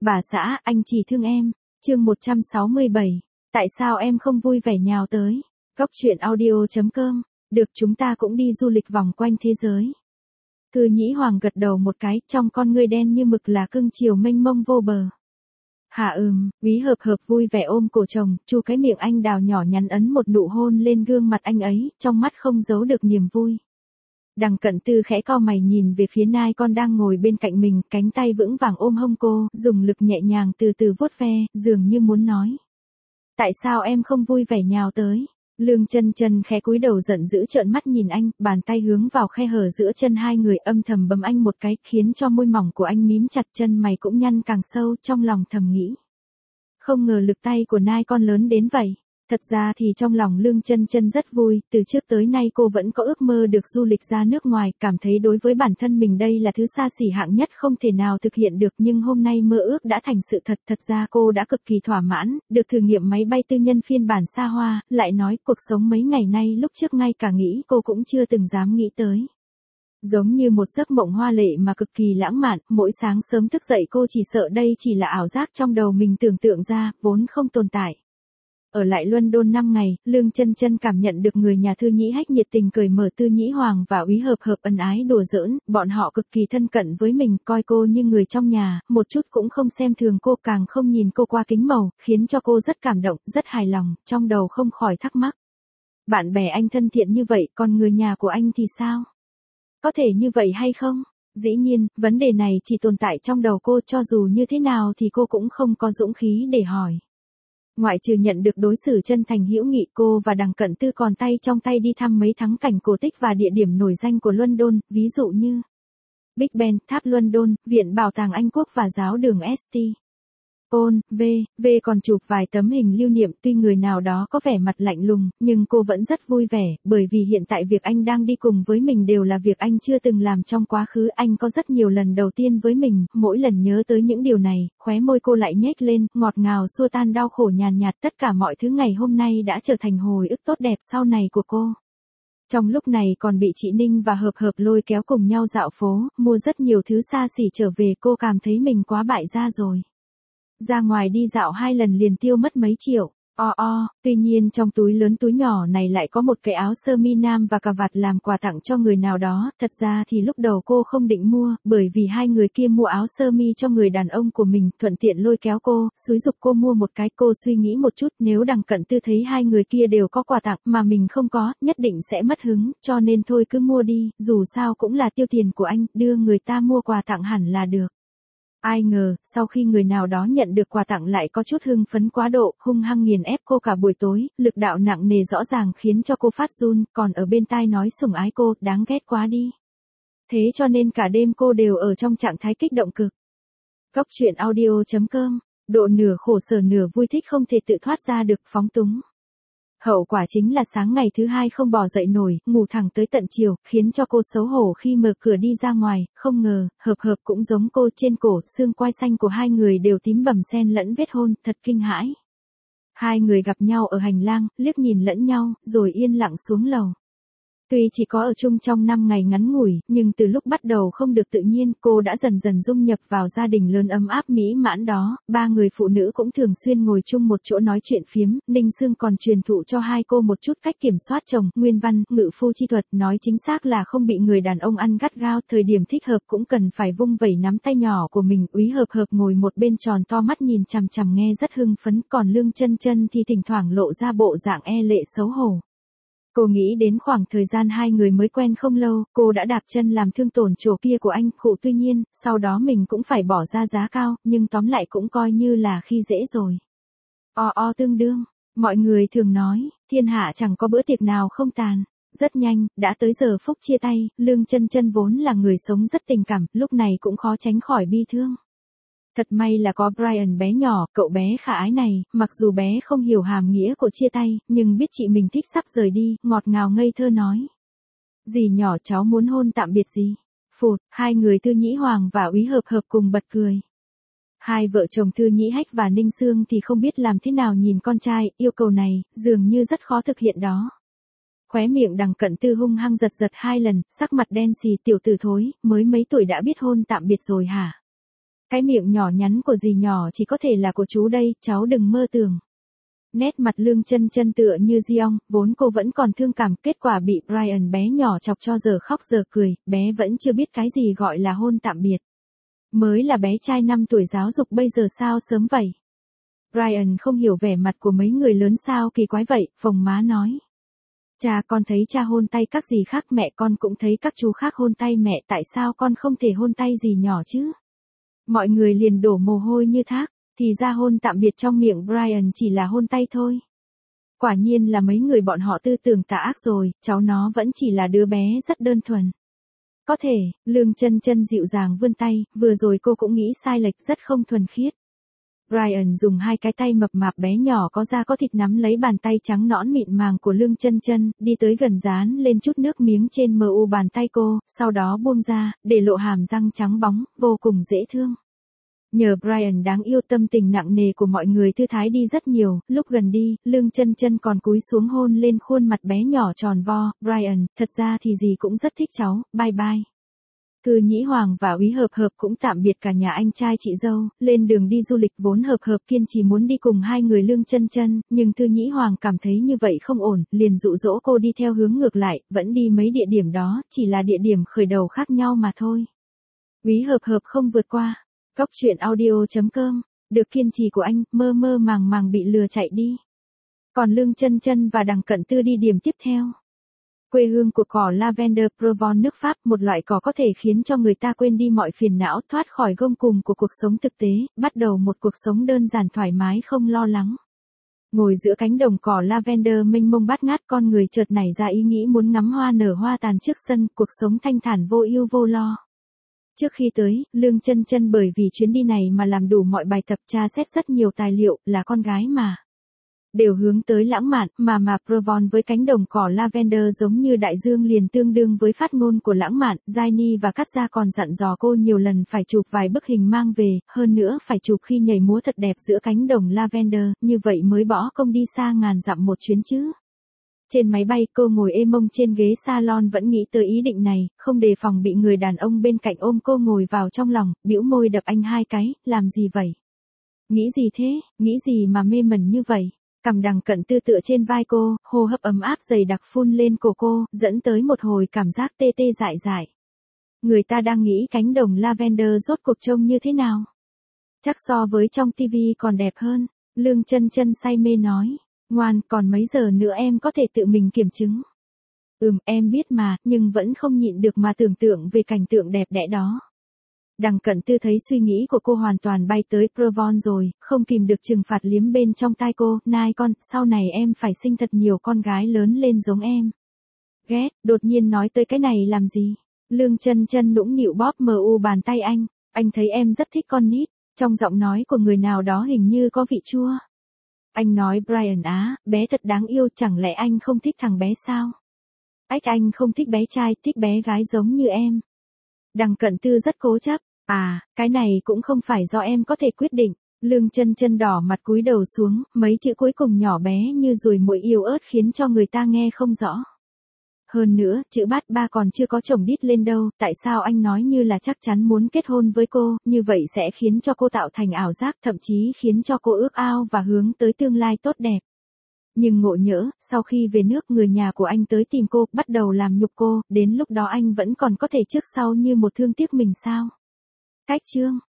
Bà xã, anh chỉ thương em. Chương 167. Tại sao em không vui vẻ nhào tới? Góc truyện audio.com. Được, chúng ta cũng đi du lịch vòng quanh thế giới. Cư Nhĩ Hoàng gật đầu một cái, trong con ngươi đen như mực là cưng chiều mênh mông vô bờ. Hả Úy Hợp Hợp vui vẻ ôm cổ chồng, chu cái miệng anh đào nhỏ nhắn ấn một nụ hôn lên gương mặt anh ấy, trong mắt không giấu được niềm vui. Đằng Cận Tư khẽ cau mày nhìn về phía nai con đang ngồi bên cạnh mình, cánh tay vững vàng ôm hông cô, dùng lực nhẹ nhàng từ từ vuốt ve, dường như muốn nói. Tại sao em không vui vẻ nhào tới? Lương Chân Chân khẽ cúi đầu giận dữ trợn mắt nhìn anh, bàn tay hướng vào khe hở giữa chân hai người âm thầm bấm anh một cái, khiến cho môi mỏng của anh mím chặt, chân mày cũng nhăn càng sâu, trong lòng thầm nghĩ. Không ngờ lực tay của nai con lớn đến vậy. Thật ra thì trong lòng Lương Chân Chân rất vui, từ trước tới nay cô vẫn có ước mơ được du lịch ra nước ngoài, cảm thấy đối với bản thân mình đây là thứ xa xỉ hạng nhất không thể nào thực hiện được, nhưng hôm nay mơ ước đã thành sự thật. Thật ra cô đã cực kỳ thỏa mãn, được thử nghiệm máy bay tư nhân phiên bản xa hoa, lại nói cuộc sống mấy ngày nay lúc trước ngay cả nghĩ cô cũng chưa từng dám nghĩ tới. Giống như một giấc mộng hoa lệ mà cực kỳ lãng mạn, mỗi sáng sớm thức dậy cô chỉ sợ đây chỉ là ảo giác trong đầu mình tưởng tượng ra, vốn không tồn tại. Ở lại London 5 ngày, Lương Chân Chân cảm nhận được người nhà Thư Nhĩ Hách nhiệt tình cởi mở. Tư Nhĩ Hoàng và Úy Hợp Hợp ân ái đùa giỡn, bọn họ cực kỳ thân cận với mình, coi cô như người trong nhà, một chút cũng không xem thường cô, càng không nhìn cô qua kính màu, khiến cho cô rất cảm động, rất hài lòng, trong đầu không khỏi thắc mắc. Bạn bè anh thân thiện như vậy, còn người nhà của anh thì sao? Có thể như vậy hay không? Dĩ nhiên, vấn đề này chỉ tồn tại trong đầu cô, cho dù như thế nào thì cô cũng không có dũng khí để hỏi. Ngoại trừ nhận được đối xử chân thành hữu nghị, cô và Đằng Cận Tư còn tay trong tay đi thăm mấy thắng cảnh cổ tích và địa điểm nổi danh của London, ví dụ như Big Ben, Tháp London, Viện Bảo tàng Anh Quốc và giáo đường St. Paul, còn chụp vài tấm hình lưu niệm. Tuy người nào đó có vẻ mặt lạnh lùng, nhưng cô vẫn rất vui vẻ, bởi vì hiện tại việc anh đang đi cùng với mình đều là việc anh chưa từng làm trong quá khứ. Anh có rất nhiều lần đầu tiên với mình, mỗi lần nhớ tới những điều này, khóe môi cô lại nhếch lên, ngọt ngào xua tan đau khổ nhàn nhạt. Tất cả mọi thứ ngày hôm nay đã trở thành hồi ức tốt đẹp sau này của cô. Trong lúc này còn bị chị Ninh và Hợp Hợp lôi kéo cùng nhau dạo phố, mua rất nhiều thứ xa xỉ trở về, cô cảm thấy mình quá bại gia rồi. Ra ngoài đi dạo 2 lần liền tiêu mất mấy triệu. Tuy nhiên trong túi lớn túi nhỏ này lại có một cái áo sơ mi nam và cà vạt làm quà tặng cho người nào đó. Thật ra thì lúc đầu cô không định mua, bởi vì hai người kia mua áo sơ mi cho người đàn ông của mình, thuận tiện lôi kéo cô, xúi giục cô mua một cái. Cô suy nghĩ một chút, nếu Đằng Cận Tư thấy hai người kia đều có quà tặng mà mình không có, nhất định sẽ mất hứng, cho nên thôi cứ mua đi, dù sao cũng là tiêu tiền của anh, đưa người ta mua quà tặng hẳn là được. Ai ngờ, sau khi người nào đó nhận được quà tặng lại có chút hưng phấn quá độ, hung hăng nghiền ép cô cả buổi tối, lực đạo nặng nề rõ ràng khiến cho cô phát run, còn ở bên tai nói sủng ái cô, đáng ghét quá đi. Thế cho nên cả đêm cô đều ở trong trạng thái kích động cực. Góc truyện audio.com, độ nửa khổ sở nửa vui thích không thể tự thoát ra được, phóng túng. Hậu quả chính là sáng ngày thứ hai không bò dậy nổi, ngủ thẳng tới tận chiều, khiến cho cô xấu hổ khi mở cửa đi ra ngoài. Không ngờ, Hợp Hợp cũng giống cô, trên cổ, xương quai xanh của hai người đều tím bầm xen lẫn vết hôn, thật kinh hãi. Hai người gặp nhau ở hành lang, liếc nhìn lẫn nhau, rồi yên lặng xuống lầu. Tuy chỉ có ở chung trong 5 ngày ngắn ngủi, nhưng từ lúc bắt đầu không được tự nhiên, cô đã dần dần dung nhập vào gia đình lớn ấm áp mỹ mãn đó. 3 người phụ nữ cũng thường xuyên ngồi chung một chỗ nói chuyện phiếm. Ninh Sương còn truyền thụ cho hai cô một chút cách kiểm soát chồng, nguyên văn, ngự phu chi thuật, nói chính xác là không bị người đàn ông ăn gắt gao, thời điểm thích hợp cũng cần phải vung vẩy nắm tay nhỏ của mình. Úy Hợp Hợp ngồi một bên tròn to mắt nhìn chằm chằm nghe rất hưng phấn, còn Lương Chân Chân thì thỉnh thoảng lộ ra bộ dạng e lệ xấu hổ. Cô nghĩ đến khoảng thời gian hai người mới quen không lâu, cô đã đạp chân làm thương tổn chỗ kia của anh, khụ. Tuy nhiên, sau đó mình cũng phải bỏ ra giá cao, nhưng tóm lại cũng coi như là khi dễ rồi. Tương đương, mọi người thường nói, thiên hạ chẳng có bữa tiệc nào không tàn. Rất nhanh, đã tới giờ phút chia tay, Lương Chân Chân vốn là người sống rất tình cảm, lúc này cũng khó tránh khỏi bi thương. Thật may là có Brian bé nhỏ, cậu bé khả ái này, mặc dù bé không hiểu hàm nghĩa của chia tay, nhưng biết chị mình thích sắp rời đi, ngọt ngào ngây thơ nói. Dì nhỏ cháu muốn hôn tạm biệt gì? Phụt, hai người Tư Nhĩ Hoàng và Úy Hợp Hợp cùng bật cười. Hai vợ chồng Thư Nhĩ Hách và Ninh Sương thì không biết làm thế nào nhìn con trai, yêu cầu này, dường như rất khó thực hiện đó. Khóe miệng Đằng Cận Tư hung hăng giật 2 lần, sắc mặt đen xì, tiểu tử thối, mới mấy tuổi đã biết hôn tạm biệt rồi hả? Cái miệng nhỏ nhắn của dì nhỏ chỉ có thể là của chú đây, cháu đừng mơ tưởng. Nét mặt Lương Chân Chân tựa như Diong, vốn cô vẫn còn thương cảm, kết quả bị Brian bé nhỏ chọc cho giờ khóc giờ cười, bé vẫn chưa biết cái gì gọi là hôn tạm biệt. Mới là bé trai 5 tuổi giáo dục bây giờ sao sớm vậy? Brian không hiểu vẻ mặt của mấy người lớn sao kỳ quái vậy, phồng má nói. Cha con thấy cha hôn tay các dì khác, mẹ con cũng thấy các chú khác hôn tay mẹ, tại sao con không thể hôn tay dì nhỏ chứ? Mọi người liền đổ mồ hôi như thác, thì ra hôn tạm biệt trong miệng Brian chỉ là hôn tay thôi. Quả nhiên là mấy người bọn họ tư tưởng tà ác rồi, cháu nó vẫn chỉ là đứa bé rất đơn thuần. Có thể, Lương Chân Chân dịu dàng vươn tay, vừa rồi cô cũng nghĩ sai lệch, rất không thuần khiết. Brian dùng hai cái tay mập mạp bé nhỏ có da có thịt nắm lấy bàn tay trắng nõn mịn màng của Lương Chân Chân, đi tới gần dán lên chút nước miếng trên mu bàn tay cô, sau đó buông ra, để lộ hàm răng trắng bóng, vô cùng dễ thương. Nhờ Brian đáng yêu, tâm tình nặng nề của mọi người thư thái đi rất nhiều, lúc gần đi, Lương Chân Chân còn cúi xuống hôn lên khuôn mặt bé nhỏ tròn vo. Brian, thật ra thì dì cũng rất thích cháu, bye bye. Cư Nhĩ Hoàng và Úy Hợp Hợp cũng tạm biệt cả nhà anh trai chị dâu, lên đường đi du lịch. Vốn Hợp Hợp kiên trì muốn đi cùng hai người Lương Chân Chân, nhưng Cư Nhĩ Hoàng cảm thấy như vậy không ổn, liền dụ dỗ cô đi theo hướng ngược lại, vẫn đi mấy địa điểm đó, chỉ là địa điểm khởi đầu khác nhau mà thôi. Úy Hợp Hợp không vượt qua. Góc truyện audio.com, được kiên trì của anh, mơ mơ màng màng bị lừa chạy đi. Còn Lương Chân Chân và Đằng Cận Tư đi điểm tiếp theo. Quê hương của cỏ Lavender Provence nước Pháp, một loại cỏ có thể khiến cho người ta quên đi mọi phiền não, thoát khỏi gông cùm của cuộc sống thực tế, bắt đầu một cuộc sống đơn giản thoải mái không lo lắng. Ngồi giữa cánh đồng cỏ Lavender mênh mông bát ngát, con người chợt nảy ra ý nghĩ muốn ngắm hoa nở hoa tàn trước sân, cuộc sống thanh thản vô ưu vô lo. Trước khi tới, Lương Chân Chân bởi vì chuyến đi này mà làm đủ mọi bài tập, tra xét rất nhiều tài liệu, là con gái mà. Đều hướng tới lãng mạn, mà Provence với cánh đồng cỏ Lavender giống như đại dương liền tương đương với phát ngôn của lãng mạn. Jaini và Cát Gia còn dặn dò cô nhiều lần phải chụp vài bức hình mang về, hơn nữa phải chụp khi nhảy múa thật đẹp giữa cánh đồng Lavender, như vậy mới bỏ công đi xa ngàn dặm một chuyến chứ. Trên máy bay, cô ngồi ê mông trên ghế salon vẫn nghĩ tới ý định này, không đề phòng bị người đàn ông bên cạnh ôm cô ngồi vào trong lòng, bĩu môi đập anh hai cái, làm gì vậy? Nghĩ gì thế, nghĩ gì mà mê mẩn như vậy? Cằm Đằng Cận Tư tựa trên vai cô, hô hấp ấm áp dày đặc phun lên cổ cô, dẫn tới một hồi cảm giác tê tê dại dại. Người ta đang nghĩ cánh đồng Lavender rốt cuộc trông như thế nào? Chắc so với trong TV còn đẹp hơn, Lương Chân Chân say mê nói. Ngoan, còn mấy giờ nữa em có thể tự mình kiểm chứng. Em biết mà, nhưng vẫn không nhịn được mà tưởng tượng về cảnh tượng đẹp đẽ đó. Đằng Cận Tư thấy suy nghĩ của cô hoàn toàn bay tới Provence rồi, không kìm được trừng phạt liếm bên trong tai cô, nai con, sau này em phải sinh thật nhiều con gái lớn lên giống em. Ghét, đột nhiên nói tới cái này làm gì? Lương Chân Chân nũng nịu bóp mu bàn tay anh thấy em rất thích con nít, trong giọng nói của người nào đó hình như có vị chua. Anh nói Brian á, bé thật đáng yêu, chẳng lẽ anh không thích thằng bé sao? Anh không thích bé trai, thích bé gái giống như em. Đằng Cận Tư rất cố chấp, cái này cũng không phải do em có thể quyết định. Lương Chân Chân đỏ mặt cúi đầu xuống, mấy chữ cuối cùng nhỏ bé như ruồi muỗi yếu ớt khiến cho người ta nghe không rõ. Hơn nữa, chữ bát ba còn chưa có chồng đít lên đâu, tại sao anh nói như là chắc chắn muốn kết hôn với cô, như vậy sẽ khiến cho cô tạo thành ảo giác, thậm chí khiến cho cô ước ao và hướng tới tương lai tốt đẹp. Nhưng ngộ nhỡ, sau khi về nước người nhà của anh tới tìm cô, bắt đầu làm nhục cô, đến lúc đó anh vẫn còn có thể trước sau như một thương tiếc mình sao? Cách chương